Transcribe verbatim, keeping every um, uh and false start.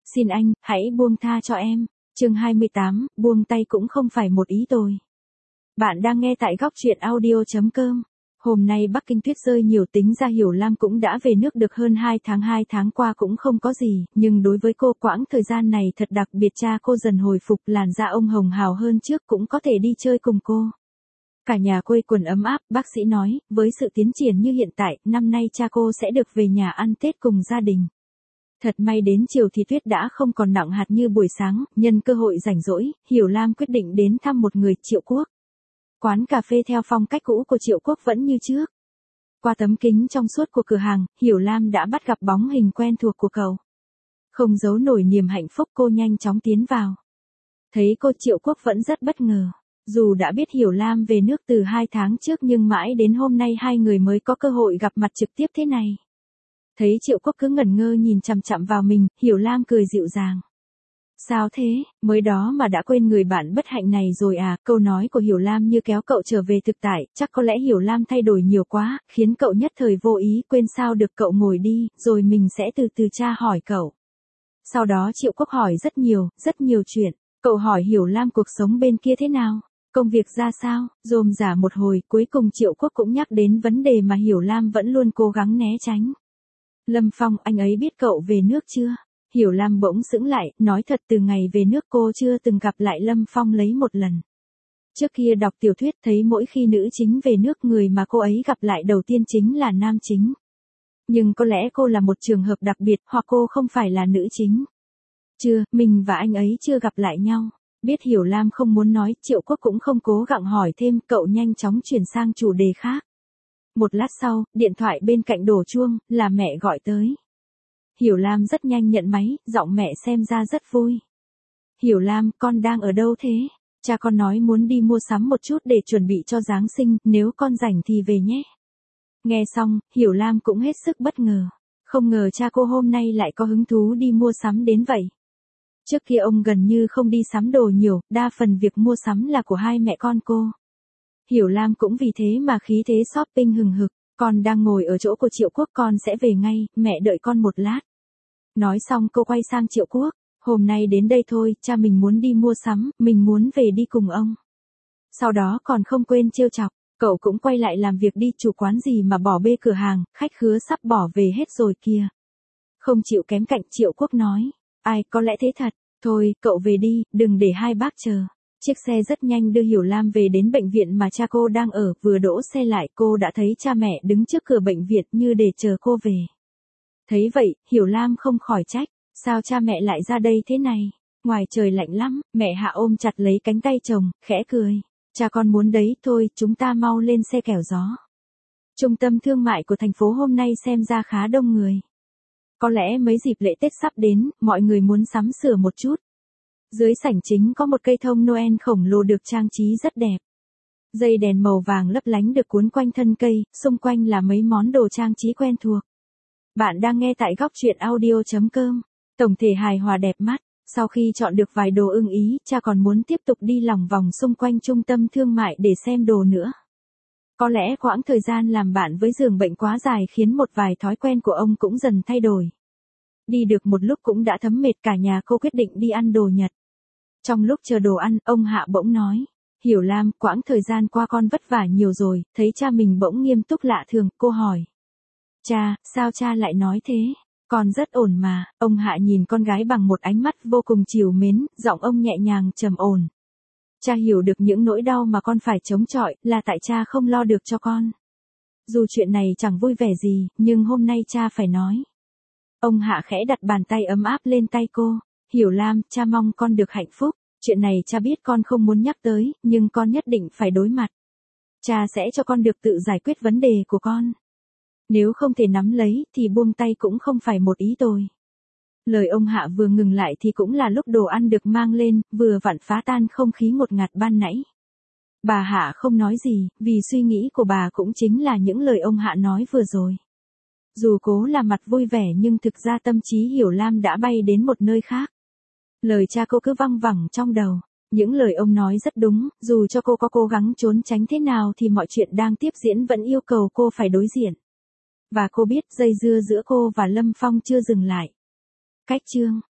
xin anh, hãy buông tha cho em. Chương hai mươi tám, buông tay cũng không phải một ý tồi. Bạn đang nghe tại góc truyện audio chấm com. Hôm nay Bắc Kinh tuyết rơi nhiều, tính ra Hiểu Lam cũng đã về nước được hơn hai tháng, hai tháng qua cũng không có gì, nhưng đối với cô quãng thời gian này thật đặc biệt. Cha cô dần hồi phục, làn da ông hồng hào hơn trước, cũng có thể đi chơi cùng cô. Cả nhà quây quần ấm áp, bác sĩ nói, với sự tiến triển như hiện tại, năm nay cha cô sẽ được về nhà ăn Tết cùng gia đình. Thật may đến chiều thì tuyết đã không còn nặng hạt như buổi sáng, nhân cơ hội rảnh rỗi, Hiểu Lam quyết định đến thăm một người, Triệu Quốc. Quán cà phê theo phong cách cũ của Triệu Quốc vẫn như trước. Qua tấm kính trong suốt của cửa hàng, Hiểu Lam đã bắt gặp bóng hình quen thuộc của cậu. Không giấu nổi niềm hạnh phúc, cô nhanh chóng tiến vào. Thấy cô, Triệu Quốc vẫn rất bất ngờ. Dù đã biết Hiểu Lam về nước từ hai tháng trước nhưng mãi đến hôm nay hai người mới có cơ hội gặp mặt trực tiếp thế này. Thấy Triệu Quốc cứ ngẩn ngơ nhìn chằm chằm vào mình, Hiểu Lam cười dịu dàng. Sao thế, mới đó mà đã quên người bạn bất hạnh này rồi à? Câu nói của Hiểu Lam như kéo cậu trở về thực tại, chắc có lẽ Hiểu Lam thay đổi nhiều quá, khiến cậu nhất thời vô ý quên. Sao được, cậu ngồi đi, rồi mình sẽ từ từ tra hỏi cậu. Sau đó Triệu Quốc hỏi rất nhiều, rất nhiều chuyện. Cậu hỏi Hiểu Lam cuộc sống bên kia thế nào, công việc ra sao, rôm rả một hồi, cuối cùng Triệu Quốc cũng nhắc đến vấn đề mà Hiểu Lam vẫn luôn cố gắng né tránh. Lâm Phong, anh ấy biết cậu về nước chưa? Hiểu Lam bỗng sững lại, nói thật từ ngày về nước cô chưa từng gặp lại Lâm Phong lấy một lần. Trước kia đọc tiểu thuyết thấy mỗi khi nữ chính về nước người mà cô ấy gặp lại đầu tiên chính là nam chính. Nhưng có lẽ cô là một trường hợp đặc biệt, hoặc cô không phải là nữ chính. Chưa, mình và anh ấy chưa gặp lại nhau. Biết Hiểu Lam không muốn nói, Triệu Quốc cũng không cố gắng hỏi thêm, cậu nhanh chóng chuyển sang chủ đề khác. Một lát sau, điện thoại bên cạnh đổ chuông, là mẹ gọi tới. Hiểu Lam rất nhanh nhận máy, giọng mẹ xem ra rất vui. Hiểu Lam, con đang ở đâu thế? Cha con nói muốn đi mua sắm một chút để chuẩn bị cho Giáng sinh, nếu con rảnh thì về nhé. Nghe xong, Hiểu Lam cũng hết sức bất ngờ. Không ngờ cha cô hôm nay lại có hứng thú đi mua sắm đến vậy. Trước kia ông gần như không đi sắm đồ nhiều, đa phần việc mua sắm là của hai mẹ con cô. Hiểu Lam cũng vì thế mà khí thế shopping hừng hực. Con đang ngồi ở chỗ của Triệu Quốc, con sẽ về ngay, mẹ đợi con một lát. Nói xong cô quay sang Triệu Quốc, hôm nay đến đây thôi, cha mình muốn đi mua sắm, mình muốn về đi cùng ông. Sau đó còn không quên trêu chọc, cậu cũng quay lại làm việc đi, chủ quán gì mà bỏ bê cửa hàng, khách khứa sắp bỏ về hết rồi kìa. Không chịu kém cạnh, Triệu Quốc nói, ai, có lẽ thế thật, thôi, cậu về đi, đừng để hai bác chờ. Chiếc xe rất nhanh đưa Hiểu Lam về đến bệnh viện mà cha cô đang ở, vừa đỗ xe lại cô đã thấy cha mẹ đứng trước cửa bệnh viện như để chờ cô về. Thấy vậy, Hiểu Lam không khỏi trách, sao cha mẹ lại ra đây thế này? Ngoài trời lạnh lắm, mẹ Hạ ôm chặt lấy cánh tay chồng, khẽ cười. Cha con muốn đấy, thôi, chúng ta mau lên xe kẻo gió. Trung tâm thương mại của thành phố hôm nay xem ra khá đông người. Có lẽ mấy dịp lễ Tết sắp đến, mọi người muốn sắm sửa một chút. Dưới sảnh chính có một cây thông Noel khổng lồ được trang trí rất đẹp. Dây đèn màu vàng lấp lánh được cuốn quanh thân cây, xung quanh là mấy món đồ trang trí quen thuộc. Bạn đang nghe tại góc truyện audio chấm com. Tổng thể hài hòa đẹp mắt. Sau khi chọn được vài đồ ưng ý, cha còn muốn tiếp tục đi lòng vòng xung quanh trung tâm thương mại để xem đồ nữa. Có lẽ quãng thời gian làm bạn với giường bệnh quá dài khiến một vài thói quen của ông cũng dần thay đổi. Đi được một lúc cũng đã thấm mệt, cả nhà cô quyết định đi ăn đồ Nhật. Trong lúc chờ đồ ăn, ông Hạ bỗng nói, Hiểu Lam, quãng thời gian qua con vất vả nhiều rồi. Thấy cha mình bỗng nghiêm túc lạ thường, cô hỏi. Cha, sao cha lại nói thế? Con rất ổn mà. Ông Hạ nhìn con gái bằng một ánh mắt vô cùng trìu mến, giọng ông nhẹ nhàng trầm ổn. Cha hiểu được những nỗi đau mà con phải chống chọi, là tại cha không lo được cho con. Dù chuyện này chẳng vui vẻ gì, nhưng hôm nay cha phải nói. Ông Hạ khẽ đặt bàn tay ấm áp lên tay cô. Hiểu Lam, cha mong con được hạnh phúc. Chuyện này cha biết con không muốn nhắc tới, nhưng con nhất định phải đối mặt. Cha sẽ cho con được tự giải quyết vấn đề của con. Nếu không thể nắm lấy, thì buông tay cũng không phải một ý tồi. Lời ông Hạ vừa ngừng lại thì cũng là lúc đồ ăn được mang lên, vừa vặn phá tan không khí ngột ngạt ban nãy. Bà Hạ không nói gì, vì suy nghĩ của bà cũng chính là những lời ông Hạ nói vừa rồi. Dù cố làm mặt vui vẻ nhưng thực ra tâm trí Hiểu Lam đã bay đến một nơi khác. Lời cha cô cứ văng vẳng trong đầu. Những lời ông nói rất đúng, dù cho cô có cố gắng trốn tránh thế nào thì mọi chuyện đang tiếp diễn vẫn yêu cầu cô phải đối diện. Và cô biết dây dưa giữa cô và Lâm Phong chưa dừng lại. Cách chương